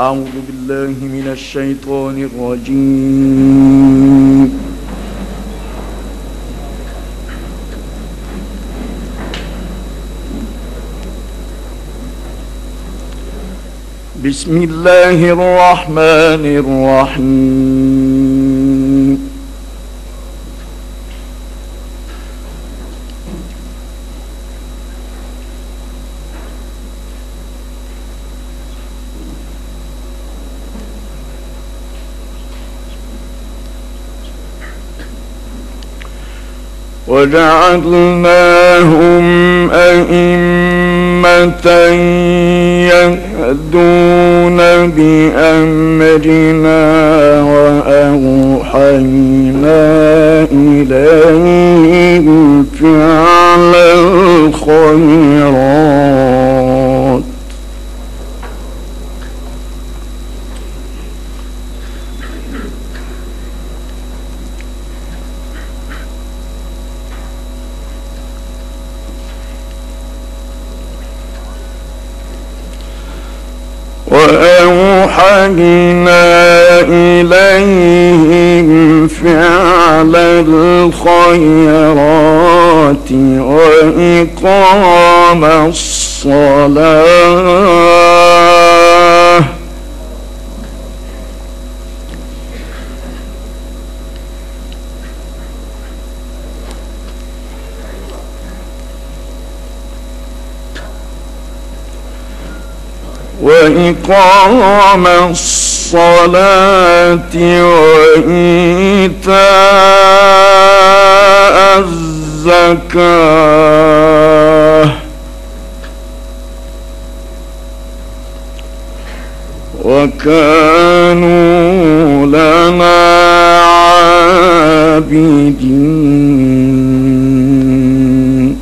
أعوذ بالله من الشيطان الرجيم. بسم الله الرحمن الرحيم. وجعلناهم أئمة يهدون بأمرنا وأوحينا إليهم فعل الخيرات وأوحينا إليهم فعل الخيرات وإقام الصلاة وإيتاء الزكاة وكانوا لنا عابدين.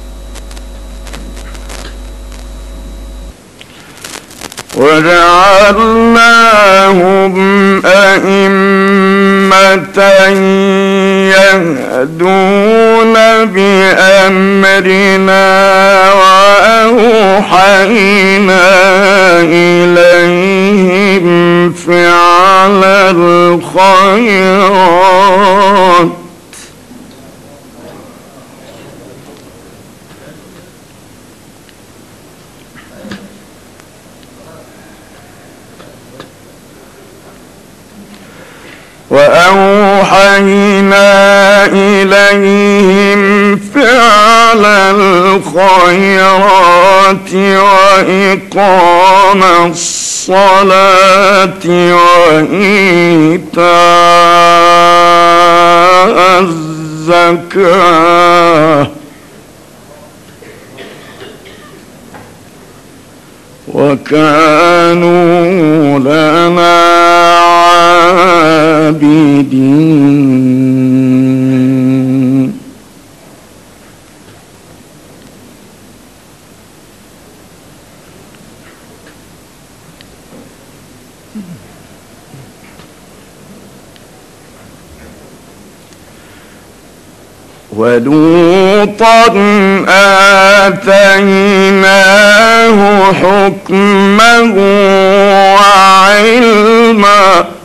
وجعلناهم أئمة يهدون بأمرنا وأوحينا إليهم فعل الخيرات وأوحينا إليهم فعل الخيرات وإقام الصلاة وإيتاء الزكاة وكانوا لنا عابدين. ولوطا آتيناه حكما وعلما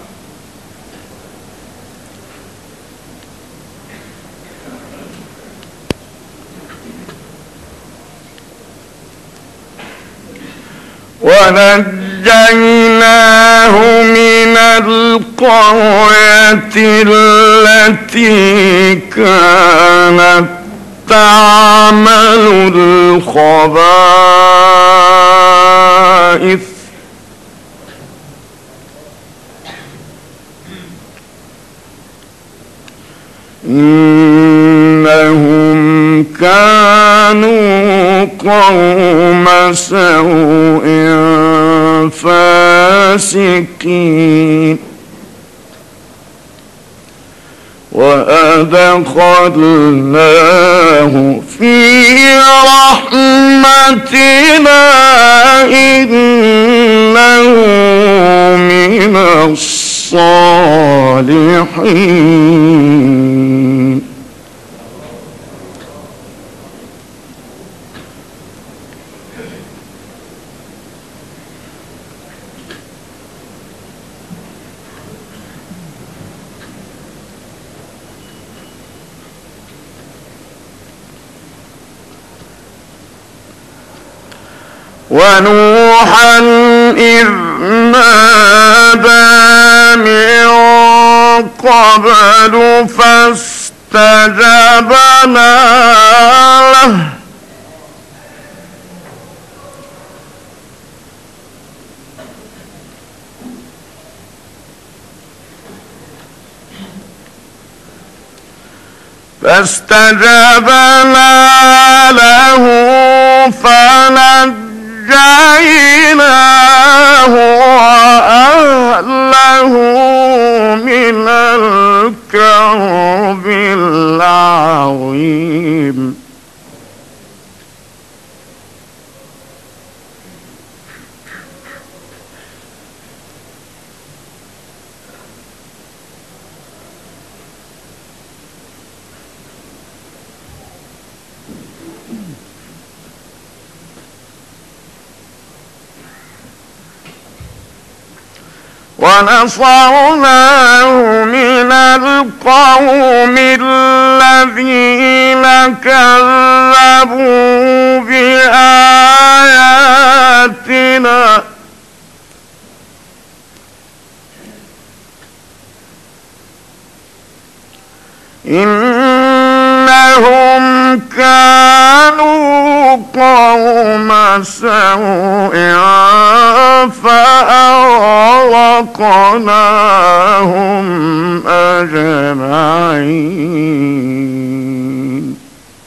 ونجيناه من القرية التي كانت تعمل الخبائث إنهم كانوا قوم سوء فاسقين. وأدخلناه في رحمتنا إنه من الصالحين. ونوحا إذ نادى من قبل فاستجبنا له فنجيناه وأهله من الكرب العظيم. ونصرناه من القوم الذين كذبوا بآياتنا إنهم كانوا قوم سوء فأغرقناهم أجمعين.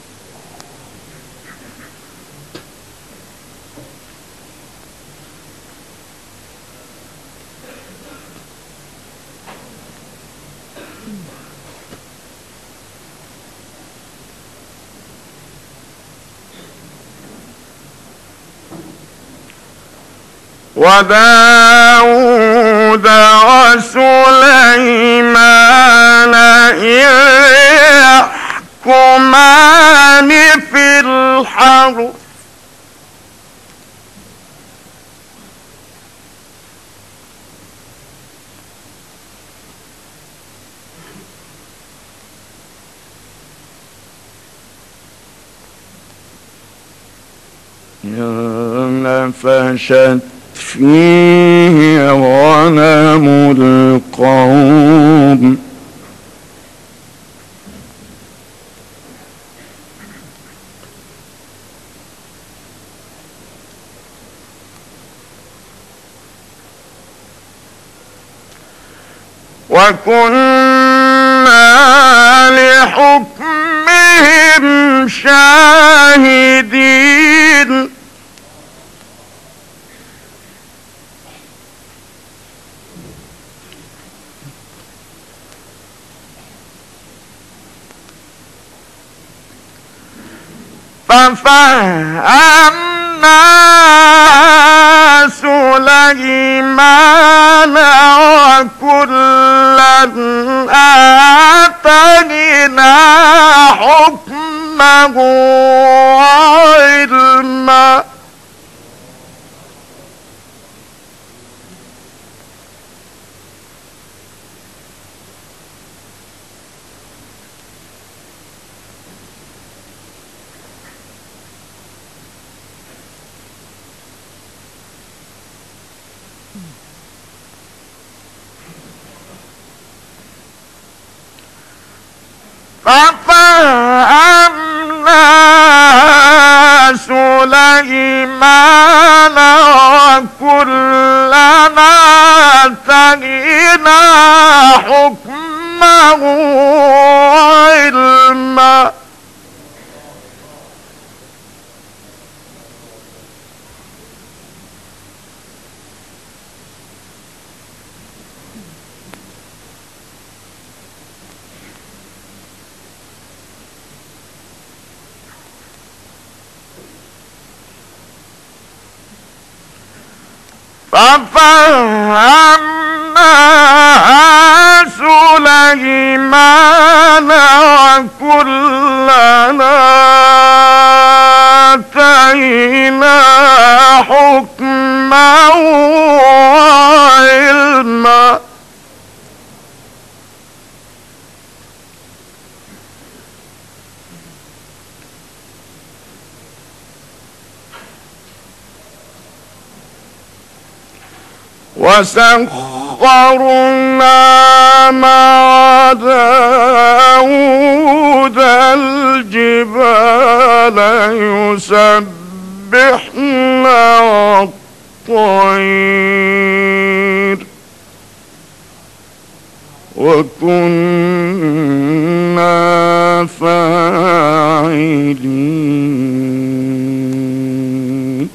وداود وسليمان إذ يحكمان في الحرث نفشت فيه غنم القوم وكنا لحكمهم شاهدين. ففهمنا سليمان وكلا آتينا حكما وعلما ففهمنا سليمان وكلنا آتينا حكما وعلما ففهمناها سليمان وكلنا آتينا حكما وعلما وسخرنا مع داود الجبال يسبحن والطير وكنا فاعلين.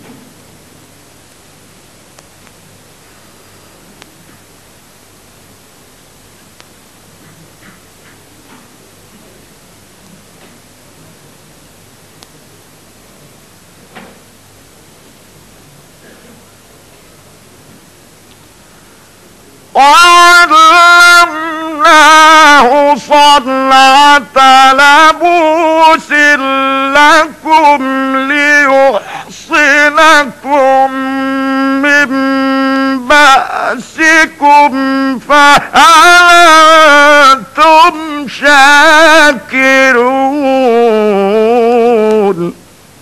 وعلمناه صنعة لبوس لكم ليحصنكم من بأسكم فهل أنتم شاكرون.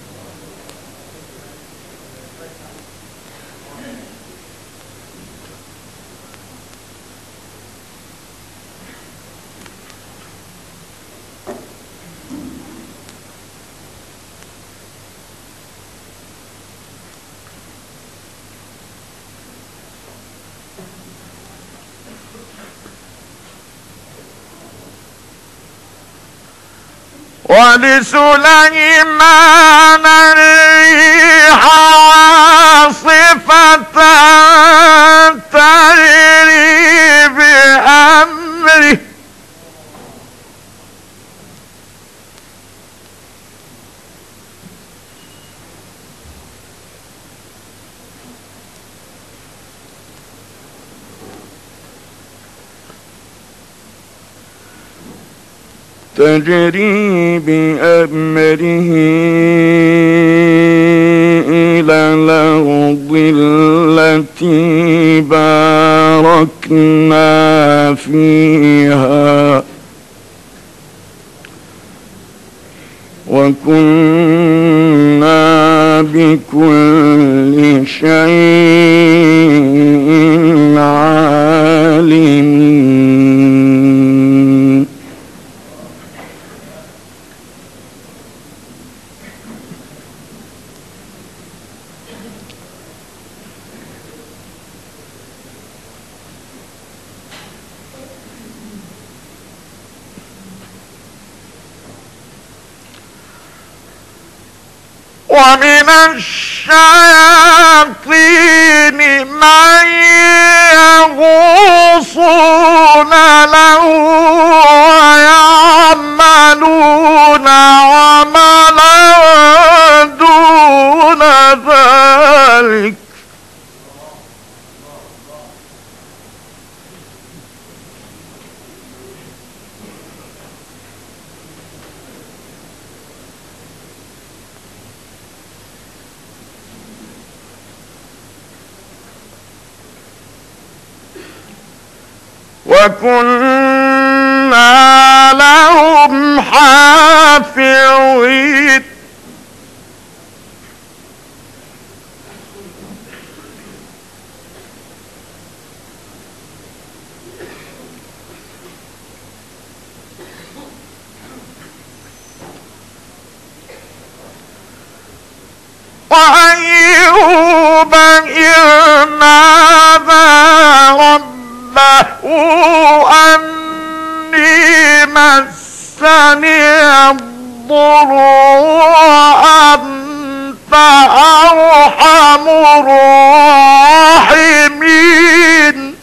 ولسليمان الريح عاصفة تجري بأمره إلى الأرض التي باركنا فيها وكنا بكل شيء عالمين. ومن الشياطين من يغوصون له ويعملون عملا دون ذلك وكنا لهم حافظين. وأيوب إذ نادى ربه أني مسني الضر وأنت أرحم الراحمين.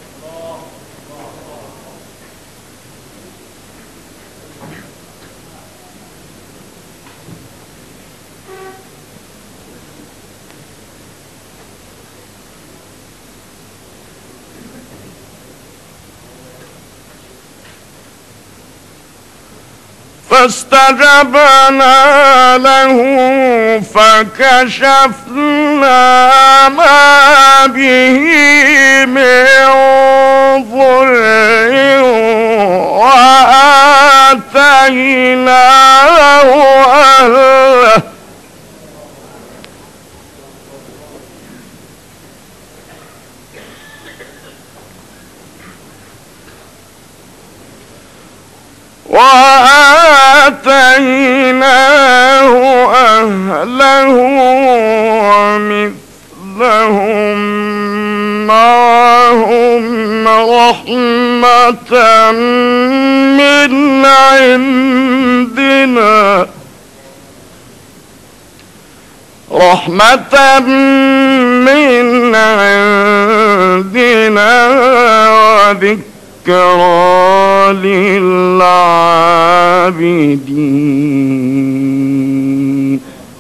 فاستجبنا له فكشفنا ما به من ضر وآتيناه أهله وآتيناه أهله ومثلهم معهم رحمة من عندنا وذكرى للعابدين.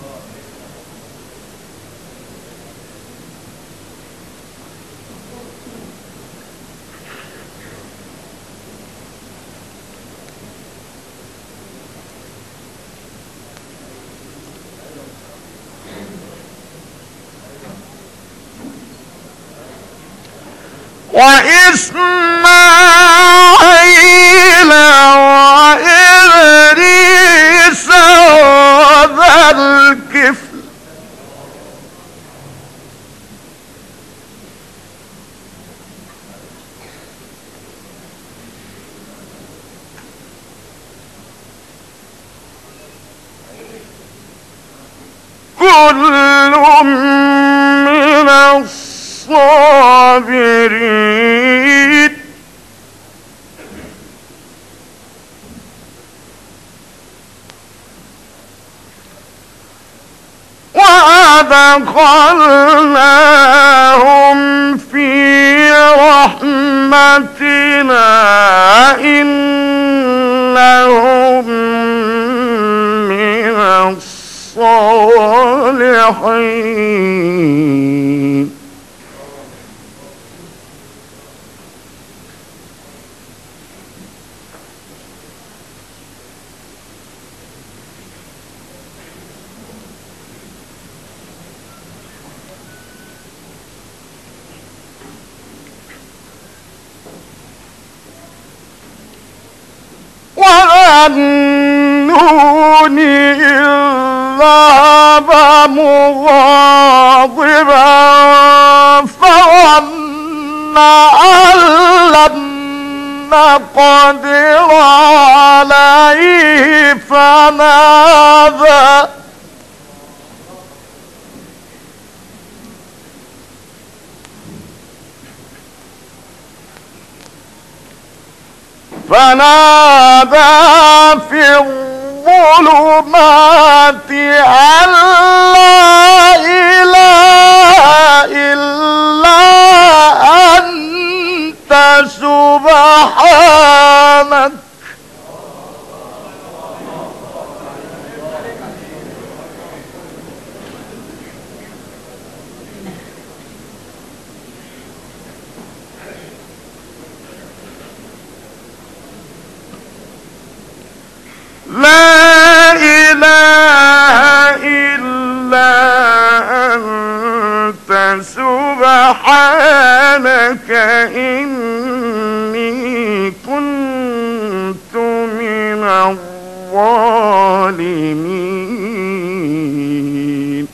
وإسماعيل وإدريس وذا الكفل كل من الصابرين وأدخلناهم في رحمتنا إنهم من الصالحين. وَذَنُّونِ إِذ ذَهَبَ مُغَاضِبًا فَظَنَّ أَن لَّن نَّقْدِرَ عَلَيْهِ فنادى في الظلمات أن لا إله إلا أنت سبحانك لا إله إلا أنت سبحانك إني كنت من الظالمين.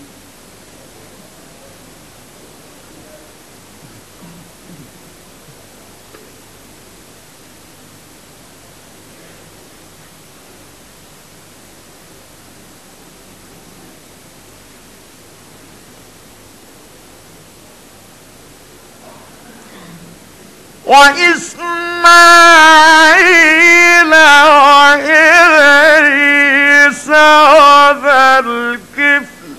وإسماعيل وإدريس وذا الكفل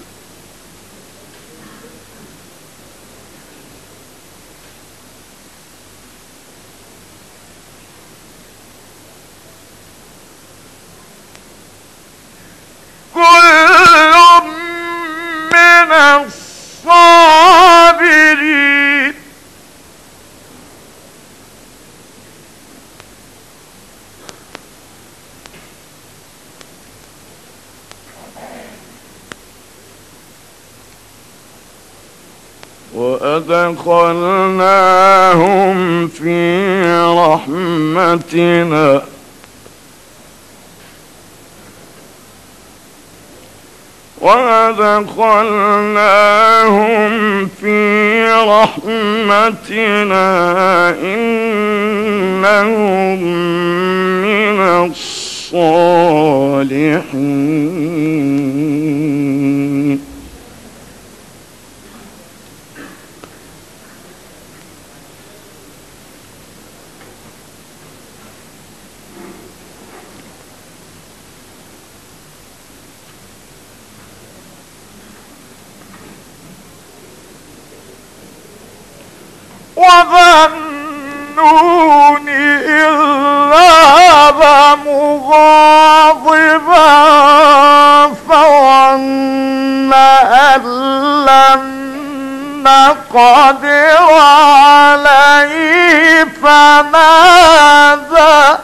كل من الصابرين وأدخلناهم في رحمتنا إنهم من الصالحين. الصالحين. وظنون إذ ذهب مغاضبا فظن أن لن نقدر عليه فنادى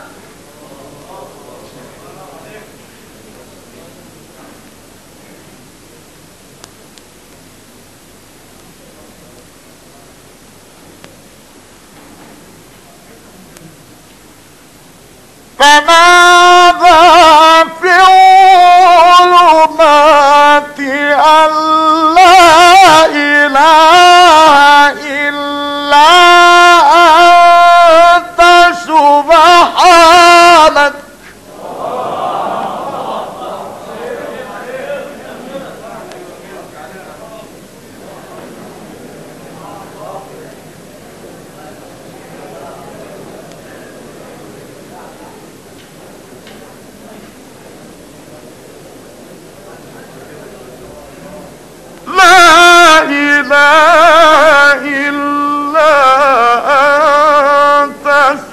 في الظلمات أن لا إله إلا أنت سبحانك لا إله إلا أنت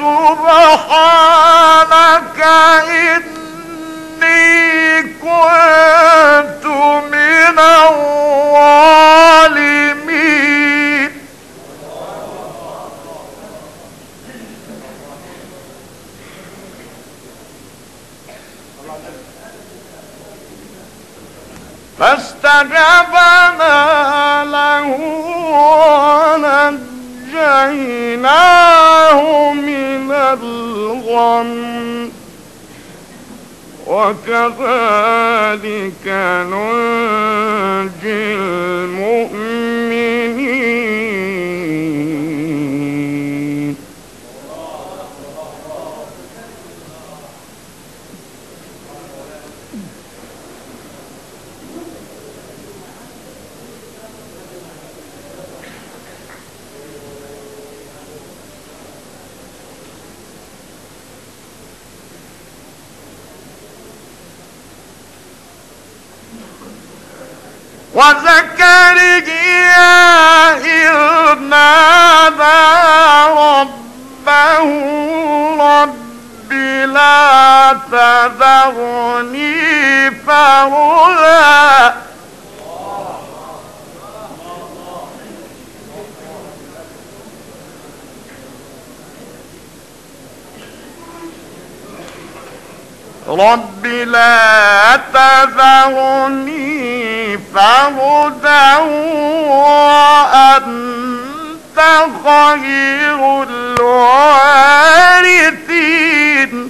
سبحانك إني كنت من الظالمين. فاستجبنا له ونجيناه من الغم وكذلك ننجي المؤمنين. وزكريا إذ نادى ربه رب لا تذرني فردا رب لا تذرني فردا وأنت خير الوارثين.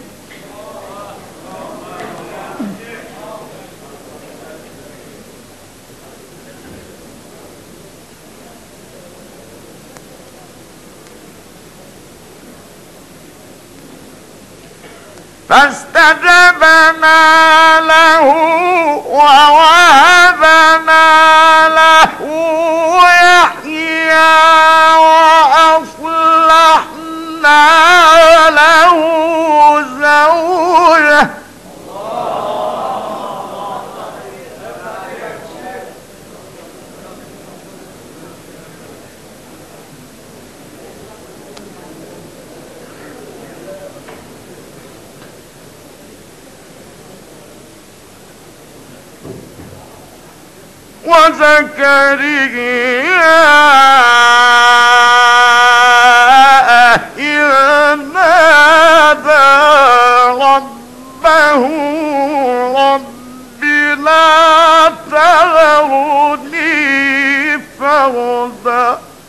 فاستجبنا له ووهبنا له يحيى وأصلحنا له زوجه وزكريا إذ نادى ربه رب لا تذرني فردا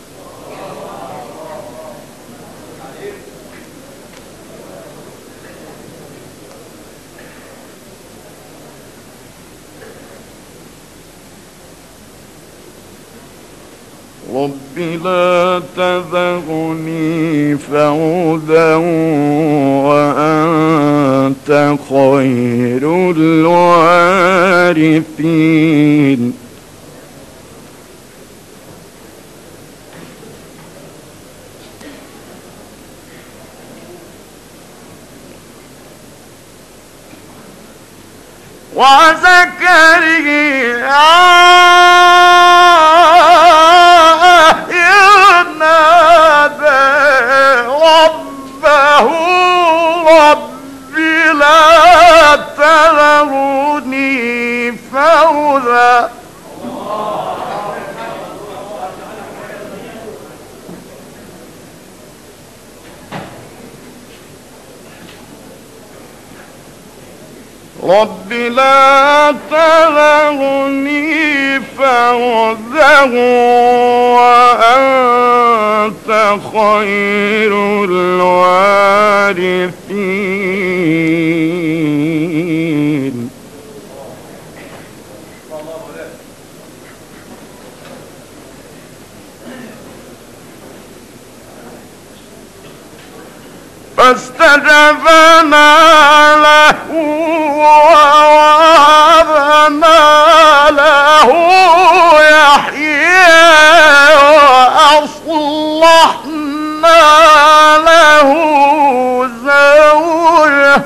رب لا تذرني فردا وأنت خير الوارثين وزكريا إذ نادى ربه رب لا تذرني فردا رب لا تذرني فردا وأنت خير الوارثين فاستجبنا له ووهبنا له يحيى وأصلحنا له زوجه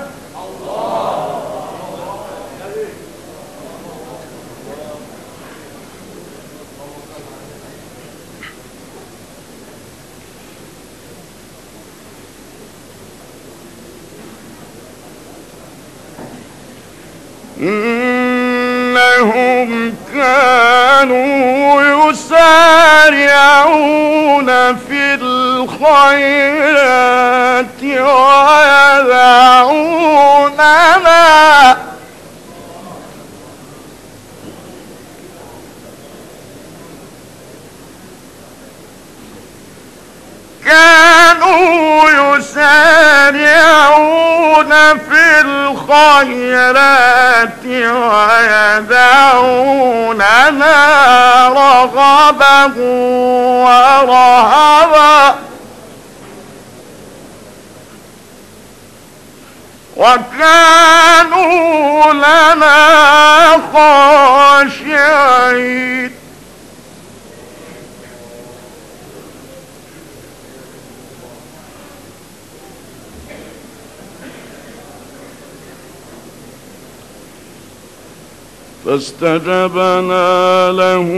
إنهم كانوا يسارعون في الخيرات ويدعوننا في الخيرات ويدعوننا رغبا ورهبا وكانوا لنا خاشعين فاستجبنا له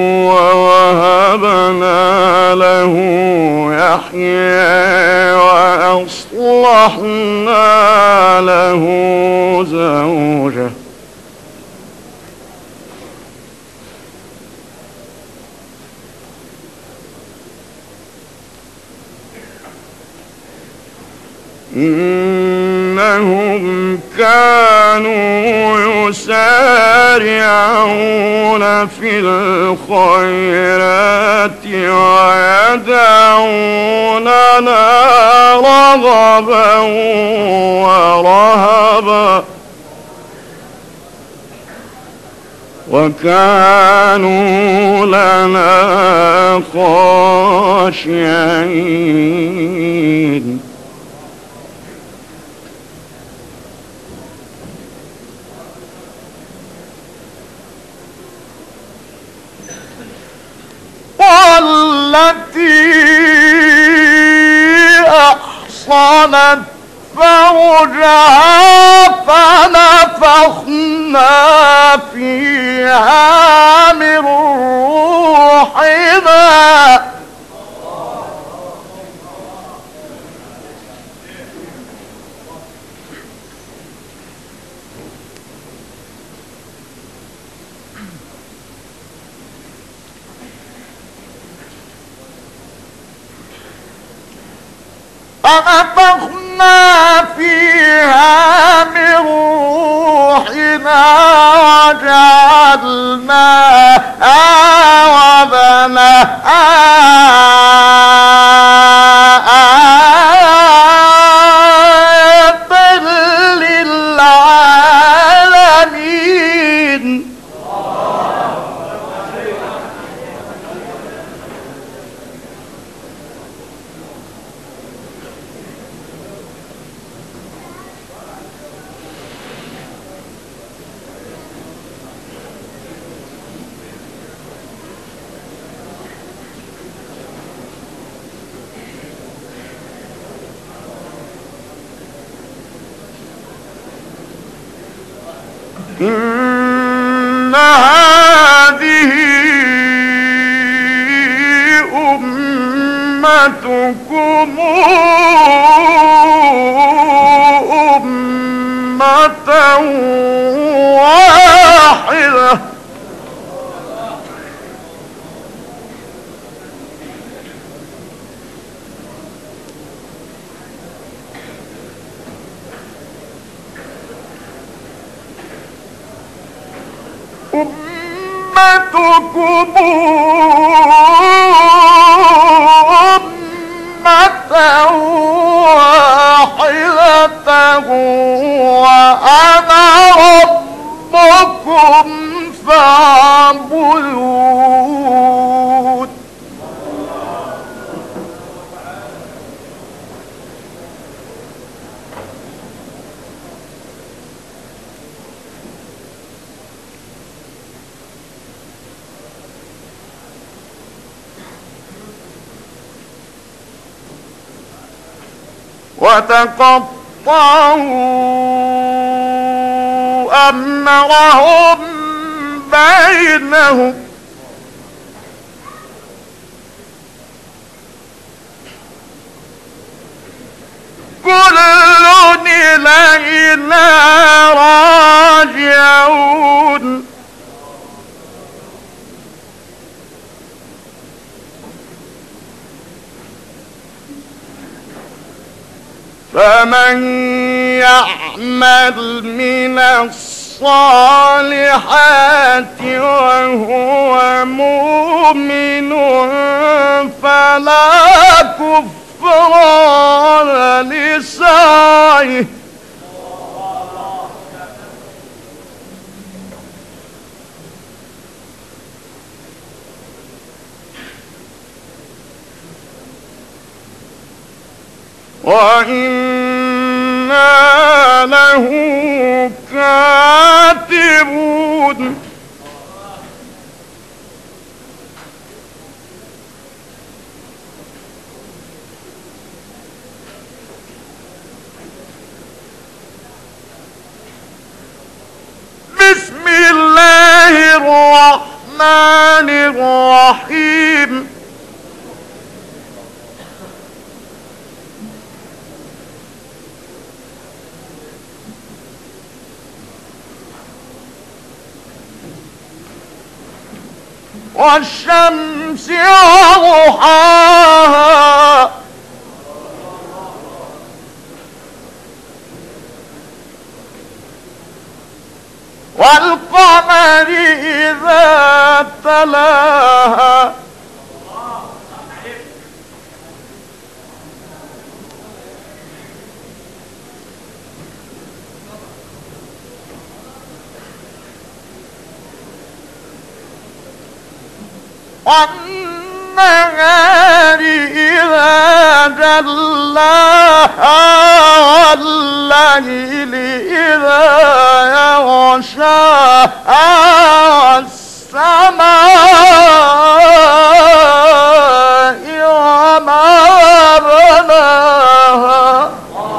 ووهبنا له يحيى وأصلحنا له زوجه إنهم كانوا يسارعون في الخيرات ويدعوننا رغبا ورهبا وكانوا لنا خاشعين والتي أحصنت فرجها فنفخنا فيها من روحنا فنفخنا فيها من روحنا وجعلناها وبناها آية للعالمين إن هذه أمتكم أمة واحدة أمتكم أمة واحدة وأنا ربكم فاعبدون وتقطعوا أمرهم بينهم كل إلينا راجعون فمن يعمل من الصالحات وهو مؤمن فلا كفران لسعيه وإنا له كاتبون بسم الله الرحمن الرحيم والشمس وضحاها والقمر إذا تلاها والنهار إذا جلاها والليل إذا يغشاها والسماء وما بناها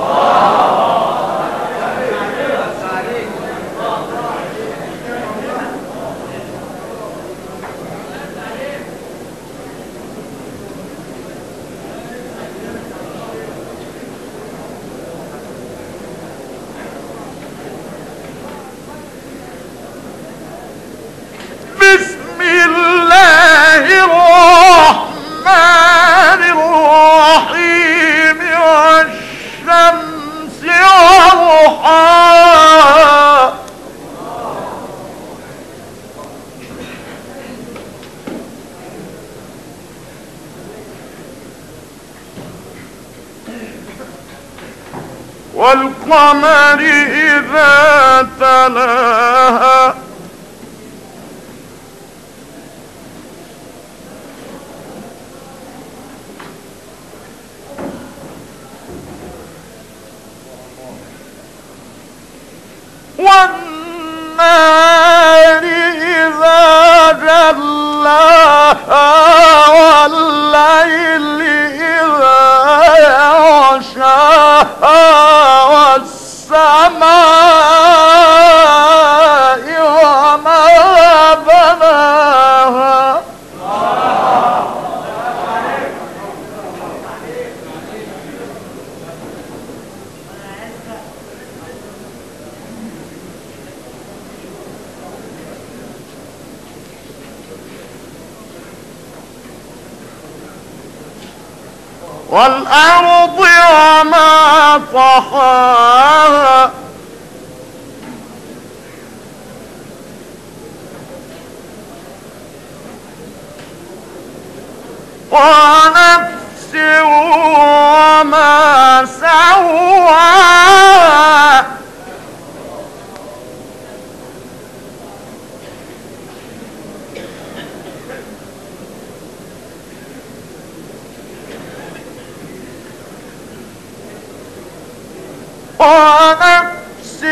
بسم الله الرحمن الرحيم والشمس وضحاها والقمر إذا تلاها والنار إذا جلاها والليل إذا يغشاها والسماء والأرض وما طحاها ونفس وما سواها ونفس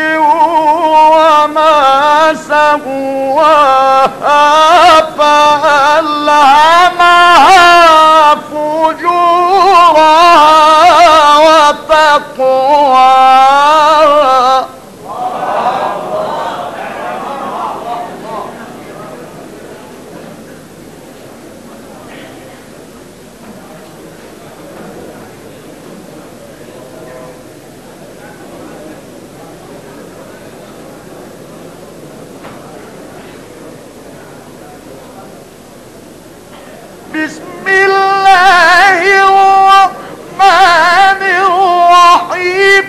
وما سواها فألهمها فجورها وتقواها بسم الله الرحمن الرحيم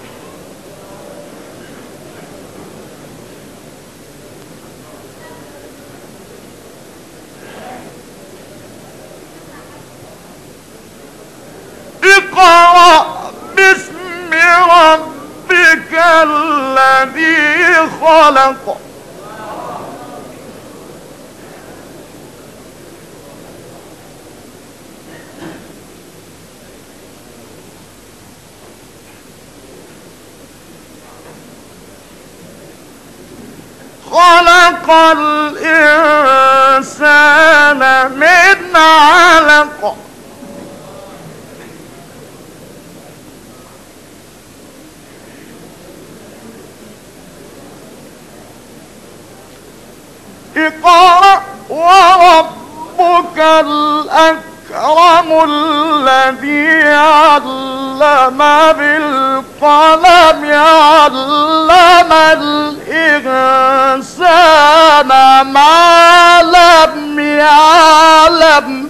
اقرأ باسم ربك الذي خلق خلق الإنسان من علق اقرأ وربك الأكرم الذي علم بالقلم علم الإنسان ما لم يعلم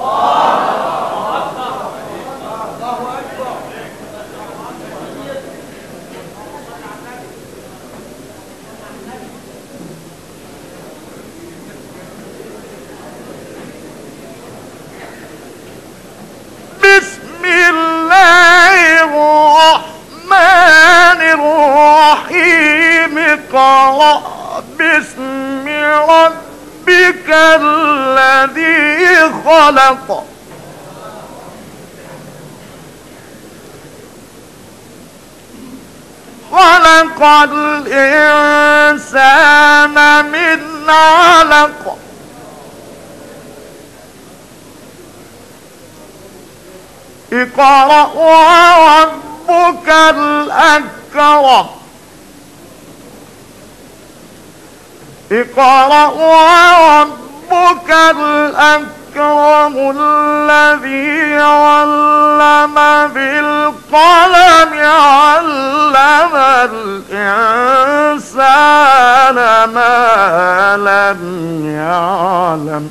بسم الله الرحمن الرحيم اقرأ باسم ربك الذي خلق خلق الإنسان من علق اقرأ وربك الأكرم اقرأ وربك الأكرم الذي علم بالقلم علم الإنسان ما لم يعلم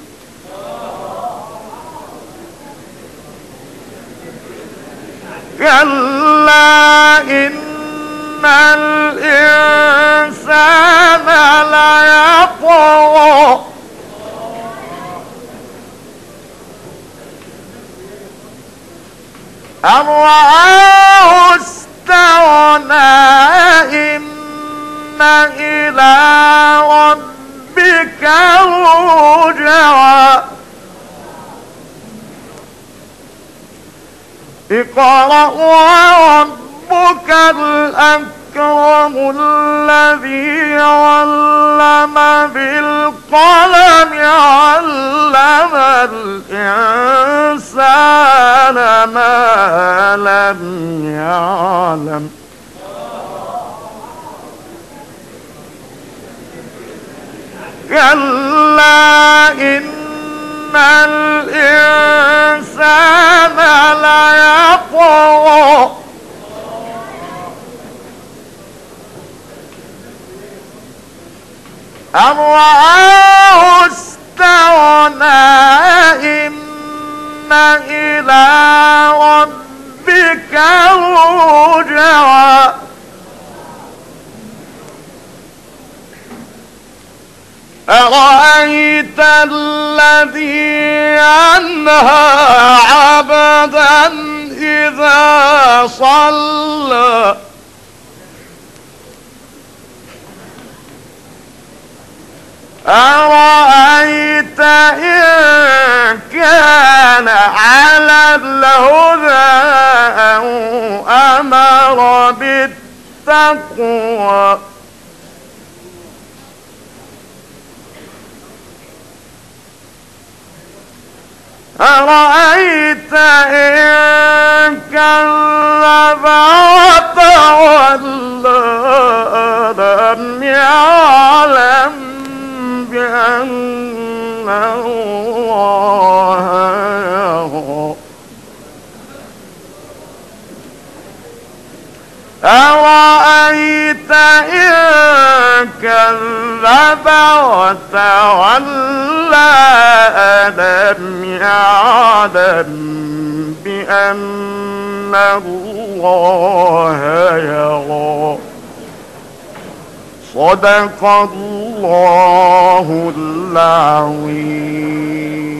كلا إن الإنسان ليطغى أن رآه استغنى إن إلى ربك الرجعى اقرأ وربك الأكرم الذي علم بالقلم علم الإنسان ما لم يعلم كلا إن الإنسان ليطغى أن رآه استغنى إن إلى ربك يرجع أرأيت الذي ينهى عبدا إذا صلى أرأيت إن كان على الهدى أو أمر بالتقوى أرأيت إن كذب وتولى لم يعلم بأن الله يرى أرأيت إن كذب وتولى ألم يعلم بأن الله يرى صدق الله العظيم.